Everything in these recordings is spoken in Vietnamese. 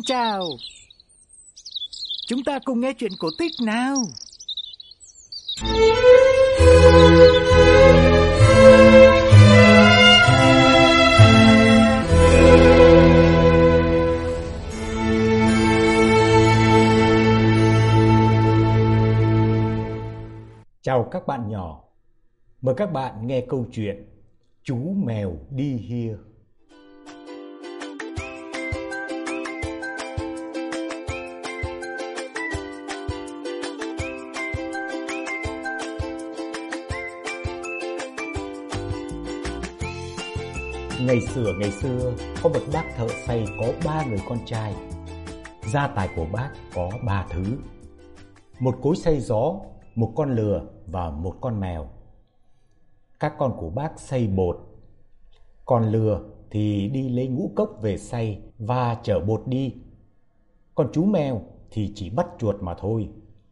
chào. Chúng ta cùng nghe chuyện cổ tích nào. Chào các bạn nhỏ. Mời các bạn nghe câu chuyện Chú mèo đi hia. Ngày xưa có một bác thợ xây có 3 người con trai. Gia tài của bác có 3 thứ: một cối xay gió, một con lừa và một con mèo. Các con của bác xay bột, còn lừa thì đi lấy ngũ cốc về xay và chở bột đi. Còn chú mèo thì chỉ bắt chuột mà thôi.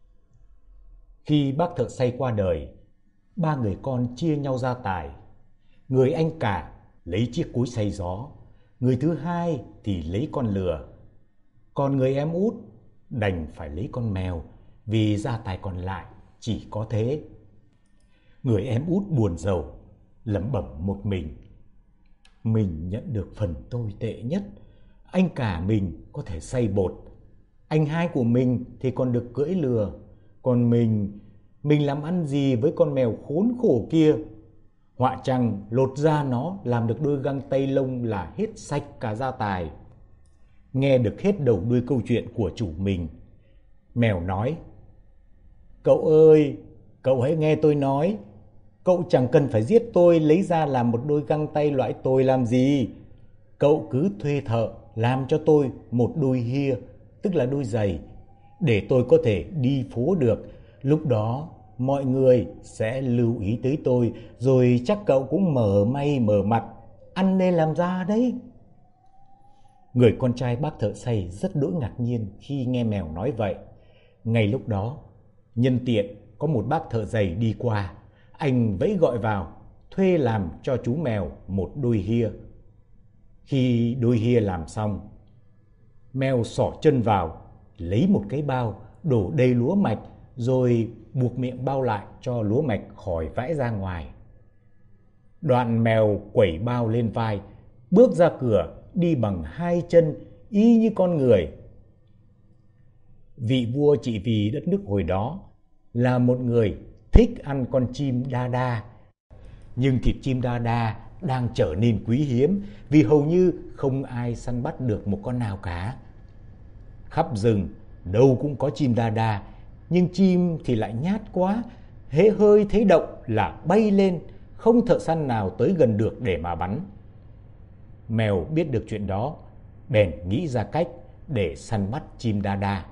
Khi bác thợ xay qua đời, 3 người con chia nhau gia tài. Người anh cả lấy chiếc cối xay gió, người thứ hai thì lấy con lừa, còn người em út đành phải lấy con mèo vì gia tài còn lại chỉ có thế. Người em út buồn rầu, lẩm bẩm một mình nhận được phần tồi tệ nhất. Anh cả mình có thể xay bột, anh hai của mình thì còn được cưỡi lừa, còn mình làm ăn gì với con mèo khốn khổ kia. Họa chăng lột ra nó làm được đôi găng tay lông là hết sạch cả gia tài. Nghe được hết đầu đuôi câu chuyện của chủ mình, mèo nói: "Cậu ơi, cậu hãy nghe tôi nói. Cậu chẳng cần phải giết tôi lấy ra làm một đôi găng tay loại tồi làm gì. Cậu cứ thuê thợ làm cho tôi một đôi hia, tức là đôi giày, để tôi có thể đi phố được. Lúc đó mọi người sẽ lưu ý tới tôi, rồi chắc cậu cũng mở may mở mặt, ăn nên làm ra đấy." Người con trai bác thợ xây rất đỗi ngạc nhiên khi nghe mèo nói vậy. Ngay lúc đó, nhân tiện có một bác thợ giày đi qua, anh vẫy gọi vào thuê làm cho chú mèo một đôi hia. Khi đôi hia làm xong, mèo xỏ chân vào, lấy một cái bao đổ đầy lúa mạch, rồi buộc miệng bao lại cho lúa mạch khỏi vãi ra ngoài. Đoạn mèo quẩy bao lên vai, bước ra cửa, đi bằng 2 chân y như con người. Vị vua trị vì đất nước hồi đó là một người thích ăn con chim đa đa. Nhưng thịt chim đa đa đang trở nên quý hiếm vì hầu như không ai săn bắt được một con nào cả. Khắp rừng đâu cũng có chim đa đa, nhưng chim thì lại nhát quá, hễ hơi thấy động là bay lên, không thợ săn nào tới gần được để mà bắn. Mèo biết được chuyện đó, bèn nghĩ ra cách để săn bắt chim đa đa.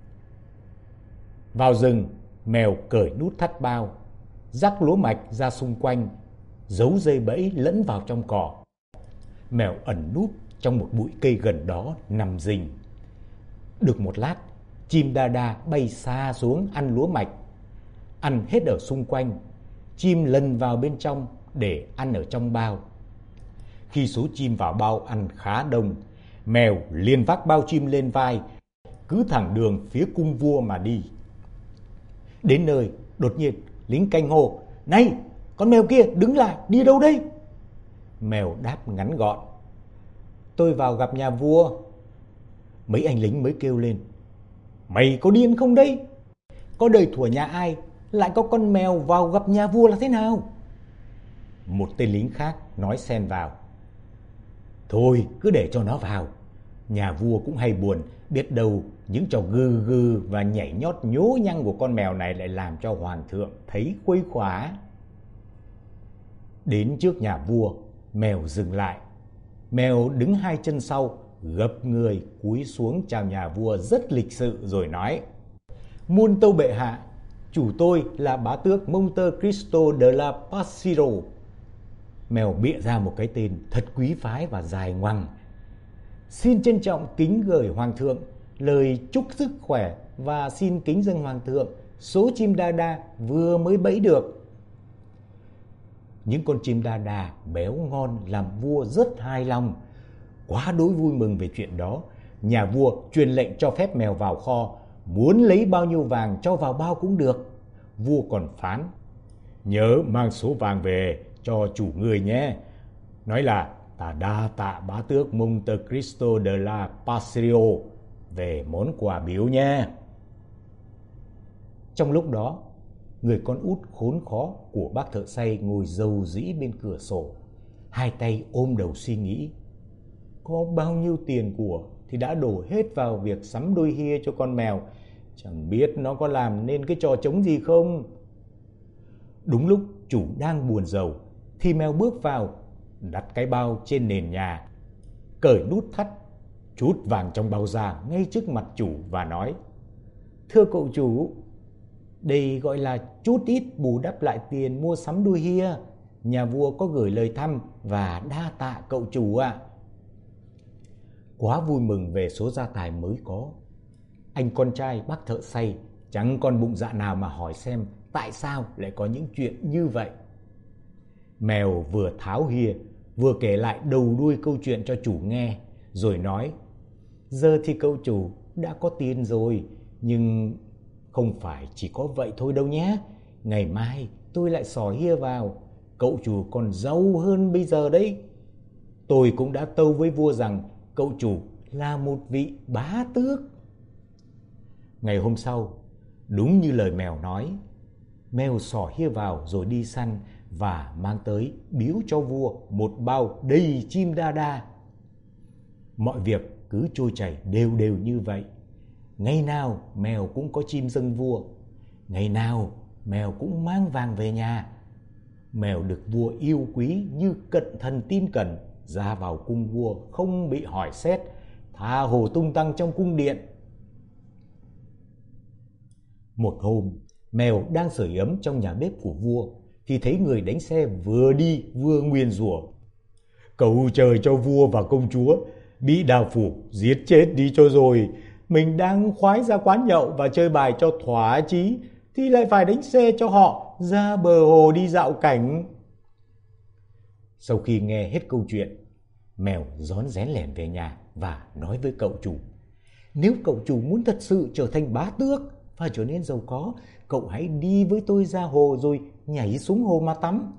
Vào rừng, mèo cởi nút thắt bao, rắc lúa mạch ra xung quanh, giấu dây bẫy lẫn vào trong cỏ. Mèo ẩn núp trong một bụi cây gần đó nằm rình. Được một lát, chim đa đa bay xa xuống ăn lúa mạch. Ăn hết ở xung quanh, chim lần vào bên trong để ăn ở trong bao. Khi số chim vào bao ăn khá đông, mèo liền vác bao chim lên vai, cứ thẳng đường phía cung vua mà đi. Đến nơi, đột nhiên lính canh hô: "Này, con mèo kia, đứng lại, đi đâu đây?" Mèo đáp ngắn gọn: "Tôi vào gặp nhà vua." Mấy anh lính mới kêu lên: "Mày có điên không đấy? Có đời thủa nhà ai lại có con mèo vào gặp nhà vua là thế nào?" Một tên lính khác nói xen vào: "Thôi cứ để cho nó vào. Nhà vua cũng hay buồn, biết đâu những trò gừ gừ và nhảy nhót nhố nhăng của con mèo này lại làm cho hoàng thượng thấy khuây khỏa." Đến trước nhà vua, mèo dừng lại. Mèo đứng 2 chân sau, gập người cúi xuống chào nhà vua rất lịch sự rồi nói: "Muôn tâu bệ hạ, chủ tôi là bá tước Monte Cristo de la Pasiro." Mèo bịa ra một cái tên thật quý phái và dài ngoằng: "Xin trân trọng kính gửi hoàng thượng lời chúc sức khỏe và xin kính dâng hoàng thượng số chim đa đa vừa mới bẫy được." Những con chim đa đa béo ngon làm vua rất hài lòng. Quá đỗi vui mừng về chuyện đó, nhà vua truyền lệnh cho phép mèo vào kho, muốn lấy bao nhiêu vàng cho vào bao cũng được. Vua còn phán: nhớ mang số vàng về cho chủ người nhé. Nói là ta đa tạ bá tước Monte Cristo de la Patrio về món quà biếu nhé. Trong lúc đó, người con út khốn khó của bác thợ xây ngồi rầu rĩ bên cửa sổ, hai tay ôm đầu suy nghĩ. Có bao nhiêu tiền của thì đã đổ hết vào việc sắm đôi hia cho con mèo, chẳng biết nó có làm nên cái trò trống gì không. Đúng lúc chủ đang buồn rầu thì mèo bước vào, đặt cái bao trên nền nhà, cởi nút thắt, trút vàng trong bao ra ngay trước mặt chủ và nói: thưa cậu chủ, đây gọi là chút ít bù đắp lại tiền mua sắm đôi hia. Nhà vua có gửi lời thăm và đa tạ cậu chủ ạ. Quá vui mừng về số gia tài mới có, anh con trai bác thợ xây chẳng còn bụng dạ nào mà hỏi xem tại sao lại có những chuyện như vậy. Mèo vừa tháo hia vừa kể lại đầu đuôi câu chuyện cho chủ nghe, rồi nói: giờ thì cậu chủ đã có tiền rồi, nhưng không phải chỉ có vậy thôi đâu nhé. Ngày mai tôi lại xỏ hia vào, cậu chủ còn giàu hơn bây giờ đấy. Tôi cũng đã tâu với vua rằng cậu chủ là một vị bá tước. Ngày hôm sau, đúng như lời mèo nói, mèo xỏ hia vào rồi đi săn và mang tới biếu cho vua một bao đầy chim đa đa. Mọi việc cứ trôi chảy đều đều như vậy. Ngày nào mèo cũng có chim dâng vua, ngày nào mèo cũng mang vàng về nhà. Mèo được vua yêu quý như cận thần tin cẩn, ra vào cung vua không bị hỏi xét, tha hồ tung tăng trong cung điện. Một hôm, mèo đang sưởi ấm trong nhà bếp của vua thì thấy người đánh xe vừa đi vừa nguyền rủa: cầu trời cho vua và công chúa bị đào phủ giết chết đi cho rồi. Mình đang khoái ra quán nhậu và chơi bài cho thỏa chí thì lại phải đánh xe cho họ ra bờ hồ đi dạo cảnh. Sau khi nghe hết câu chuyện, mèo rón rén lẻn về nhà và nói với cậu chủ: nếu cậu chủ muốn thật sự trở thành bá tước và trở nên giàu có, cậu hãy đi với tôi ra hồ rồi nhảy xuống hồ mà tắm.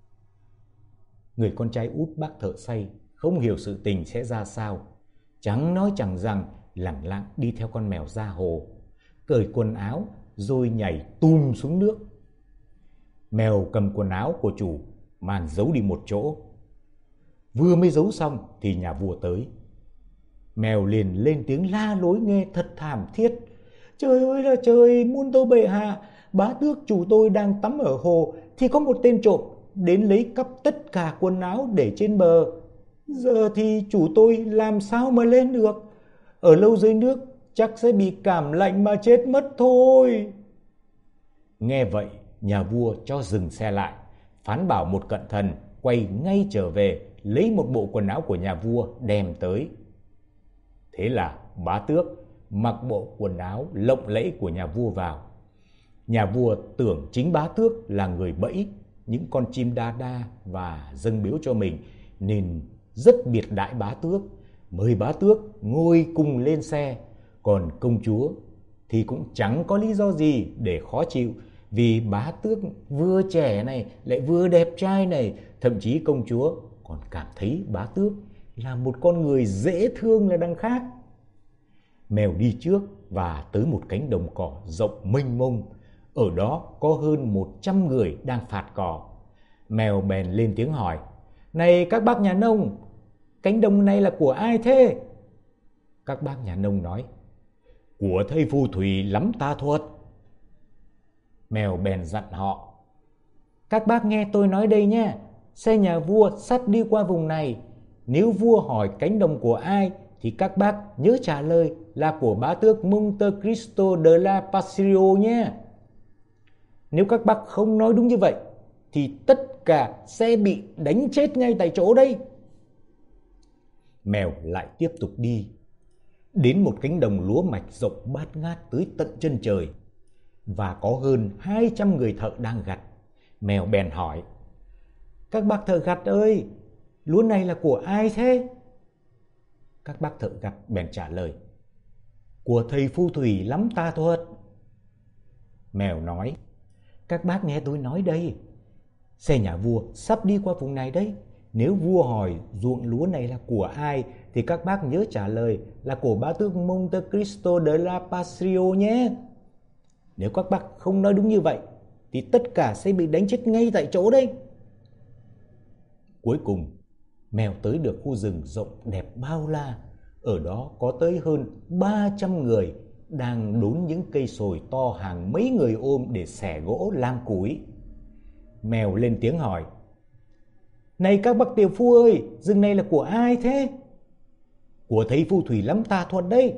Người con trai út bác thợ xây không hiểu sự tình sẽ ra sao, chẳng nói chẳng rằng lẳng lặng đi theo con mèo ra hồ, cởi quần áo rồi nhảy tùm xuống nước. Mèo cầm quần áo của chủ mang giấu đi một chỗ. Vừa mới giấu xong thì nhà vua tới. Mèo liền lên tiếng la lối nghe thật thảm thiết: trời ơi là trời, muôn tâu bệ hạ, bá tước chủ tôi đang tắm ở hồ thì có một tên trộm đến lấy cắp tất cả quần áo để trên bờ. Giờ thì chủ tôi làm sao mà lên được, ở lâu dưới nước chắc sẽ bị cảm lạnh mà chết mất thôi. Nghe vậy, nhà vua cho dừng xe lại, phán bảo một cận thần quay ngay trở về lấy một bộ quần áo của nhà vua đem tới. Thế là bá tước mặc bộ quần áo lộng lẫy của nhà vua vào. Nhà vua tưởng chính bá tước là người bẫy những con chim đa đa và dâng biếu cho mình, nên rất biệt đãi bá tước, mời bá tước ngồi cùng lên xe. Còn công chúa thì cũng chẳng có lý do gì để khó chịu, vì bá tước vừa trẻ này lại vừa đẹp trai này. Thậm chí công chúa còn cảm thấy bá tước là một con người dễ thương là đằng khác. Mèo đi trước và tới một cánh đồng cỏ rộng mênh mông. Ở đó có hơn 100 người đang phạt cỏ. Mèo bèn lên tiếng hỏi: này các bác nhà nông, cánh đồng này là của ai thế? Các bác nhà nông nói: của thầy phù thủy lắm tà thuật. Mèo bèn dặn họ: các bác nghe tôi nói đây nhé, xe nhà vua sắp đi qua vùng này. Nếu vua hỏi cánh đồng của ai thì các bác nhớ trả lời là của bá tước Monte Cristo de la Patrio nhé. Nếu các bác không nói đúng như vậy thì tất cả sẽ bị đánh chết ngay tại chỗ đây. Mèo lại tiếp tục đi, đến một cánh đồng lúa mạch rộng bát ngát tới tận chân trời, và có hơn 200 người thợ đang gặt. Mèo bèn hỏi: các bác thợ gặt ơi, lúa này là của ai thế? Các bác thợ gặt bèn trả lời: "Của thầy phù thủy lắm tà thuật." Mèo nói: "Các bác nghe tôi nói đây, xe nhà vua sắp đi qua vùng này đấy. Nếu vua hỏi ruộng lúa này là của ai thì các bác nhớ trả lời là của bá tước Monte Cristo de la Patrio nhé. Nếu các bác không nói đúng như vậy thì tất cả sẽ bị đánh chết ngay tại chỗ đấy." Cuối cùng, mèo tới được khu rừng rộng đẹp bao la. Ở đó có tới hơn 300 người đang đốn những cây sồi to hàng mấy người ôm để xẻ gỗ làm củi. Mèo lên tiếng hỏi: "Này các bậc tiểu phu ơi, rừng này là của ai thế?" "Của thầy phù thủy lắm tà thuật đấy."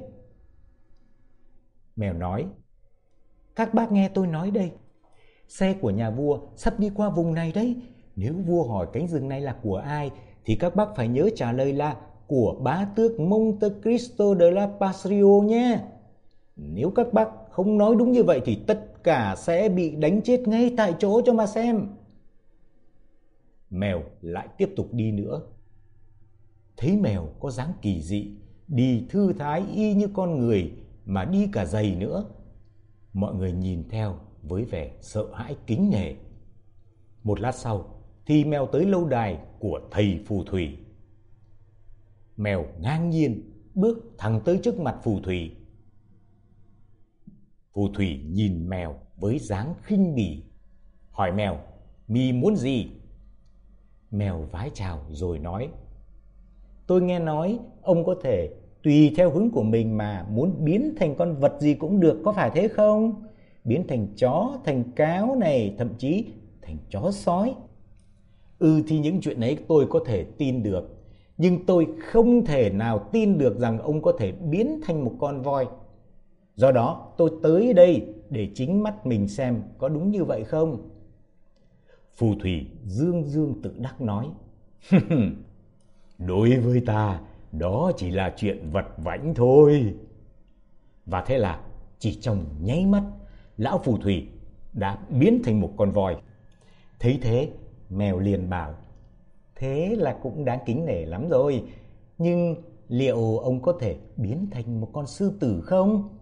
Mèo nói: "Các bác nghe tôi nói đây, xe của nhà vua sắp đi qua vùng này đấy. Nếu vua hỏi cánh rừng này là của ai thì các bác phải nhớ trả lời là của bá tước Monte Cristo de la Patrio nhé. Nếu các bác không nói đúng như vậy thì tất cả sẽ bị đánh chết ngay tại chỗ cho mà xem." Mèo lại tiếp tục đi nữa. Thấy mèo có dáng kỳ dị, đi thư thái y như con người mà đi cả giày nữa. Mọi người nhìn theo với vẻ sợ hãi kính nể. Một lát sau thì mèo tới lâu đài của thầy phù thủy. Mèo ngang nhiên bước thẳng tới trước mặt phù thủy. Phù thủy nhìn mèo với dáng khinh bỉ, hỏi mèo: "Mi muốn gì?" Mèo vái chào rồi nói: "Tôi nghe nói ông có thể tùy theo hứng của mình mà muốn biến thành con vật gì cũng được, có phải thế không? Biến thành chó, thành cáo này, thậm chí thành chó sói." Thì những chuyện ấy tôi có thể tin được, nhưng tôi không thể nào tin được rằng ông có thể biến thành một con voi. Do đó tôi tới đây để chính mắt mình xem có đúng như vậy không. Phù thủy dương dương tự đắc nói: "Đối với ta, đó chỉ là chuyện vặt vãnh thôi." Và thế là chỉ trong nháy mắt, lão phù thủy đã biến thành một con voi. Thấy thế, mèo liền bảo: "Thế là cũng đáng kính nể lắm rồi, nhưng liệu ông có thể biến thành một con sư tử không?"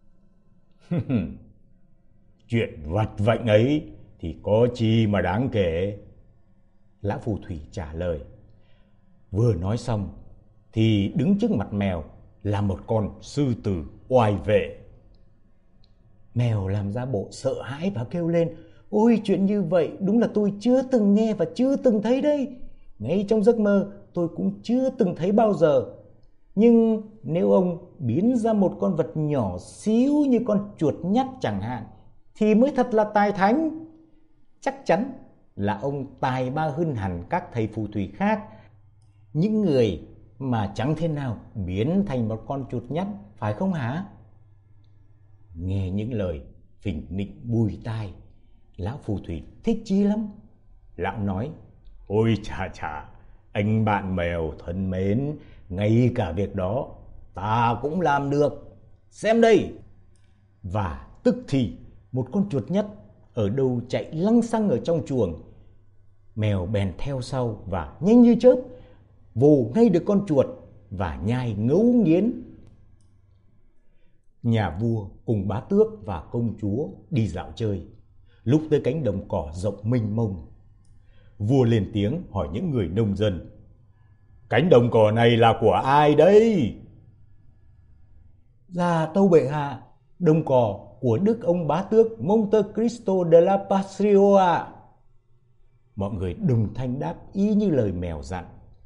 "Chuyện vặt vãnh ấy thì có chi mà đáng kể?" Lão phù thủy trả lời. Vừa nói xong thì đứng trước mặt mèo là một con sư tử oai vệ. Mèo làm ra bộ sợ hãi và kêu lên: "Ôi, chuyện như vậy đúng là tôi chưa từng nghe và chưa từng thấy đây. Ngay trong giấc mơ tôi cũng chưa từng thấy bao giờ. Nhưng nếu ông biến ra một con vật nhỏ xíu như con chuột nhắt chẳng hạn thì mới thật là tài thánh. Chắc chắn là ông tài ba hơn hẳn các thầy phù thủy khác, những người mà chẳng thế nào biến thành một con chuột nhắt, phải không hả?" Nghe những lời phỉnh nịnh bùi tai, lão phù thủy thích chí lắm. Lão nói: "Ôi chà, anh bạn mèo thân mến, ngay cả việc đó ta cũng làm được. Xem đây." Và tức thì một con chuột nhắt ở đâu chạy lăng xăng ở trong chuồng. Mèo bèn theo sau và nhanh như chớp vồ ngay được con chuột và nhai ngấu nghiến. Nhà vua cùng bá tước và công chúa đi dạo chơi. Lúc tới cánh đồng cỏ rộng mênh mông, vua lên tiếng hỏi những người nông dân: "Cánh đồng cỏ này là của ai đấy?" "Dạ tâu bệ hạ, đồng cỏ của đức ông bá tước Monte Cristo de la Patrio ạ." Mọi người đồng thanh đáp y như lời mèo dặn.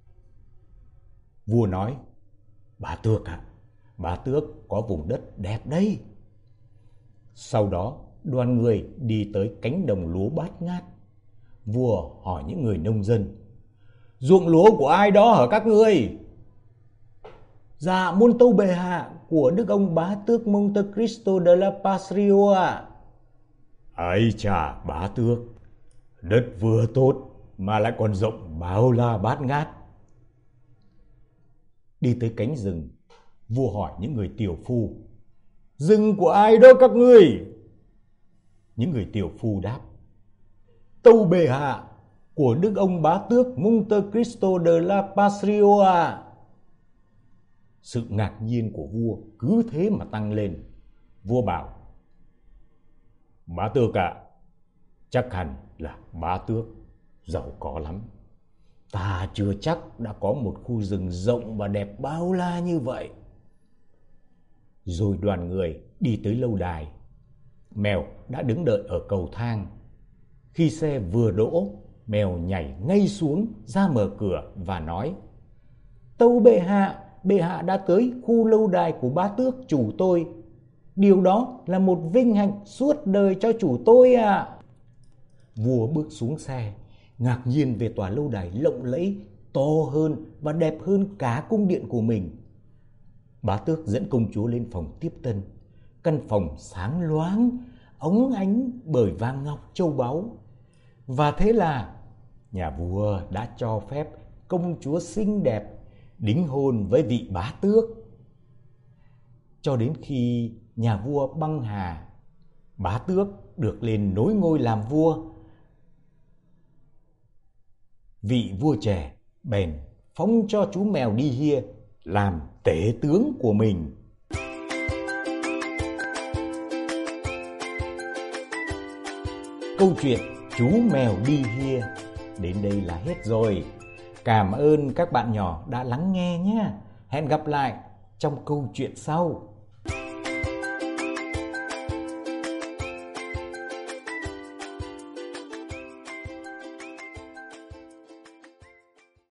Vua nói: "Bá tước ạ, bá tước có vùng đất đẹp đấy." Sau đó đoàn người đi tới cánh đồng lúa bát ngát. Vua hỏi những người nông dân: "Ruộng lúa của ai đó hả các ngươi?" "Dạ muôn tâu bệ hạ, của đức ông bá tước Monte Cristo de la Patrio ạ." "Ấy chà bá tước, đất vừa tốt mà lại còn rộng bao la bát ngát." Đi tới cánh rừng, vua hỏi những người tiểu phu: "Rừng của ai đó các ngươi?" Những người tiểu phu đáp: "Tâu bệ hạ, của đức ông bá tước Monte Cristo de la Patrio ạ." Sự ngạc nhiên của vua cứ thế mà tăng lên. Vua bảo: Bá Tước ạ, chắc hẳn là Bá Tước giàu có lắm. Ta chưa chắc đã có một khu rừng rộng và đẹp bao la như vậy. Rồi đoàn người đi tới lâu đài. Mèo đã đứng đợi ở cầu thang. Khi xe vừa đỗ, mèo nhảy ngay xuống ra mở cửa và nói: Tâu bệ hạ đã tới khu lâu đài của Bá Tước chủ tôi. Điều đó là một vinh hạnh suốt đời cho chủ tôi ạ. Vua bước xuống xe, ngạc nhiên về tòa lâu đài lộng lẫy, to hơn và đẹp hơn cả cung điện của mình. Bá Tước dẫn công chúa lên phòng tiếp tân. Căn phòng sáng loáng, óng ánh bởi vàng ngọc châu báu. Và thế là nhà vua đã cho phép công chúa xinh đẹp đính hôn với vị Bá Tước. Cho đến khi nhà vua băng hà, Bá Tước được lên nối ngôi làm vua. Vị vua trẻ bèn phong cho chú mèo đi hia làm tể tướng của mình. Câu chuyện chú mèo đi hia đến đây là hết rồi. Cảm ơn các bạn nhỏ đã lắng nghe nhé. Hẹn gặp lại trong câu chuyện sau.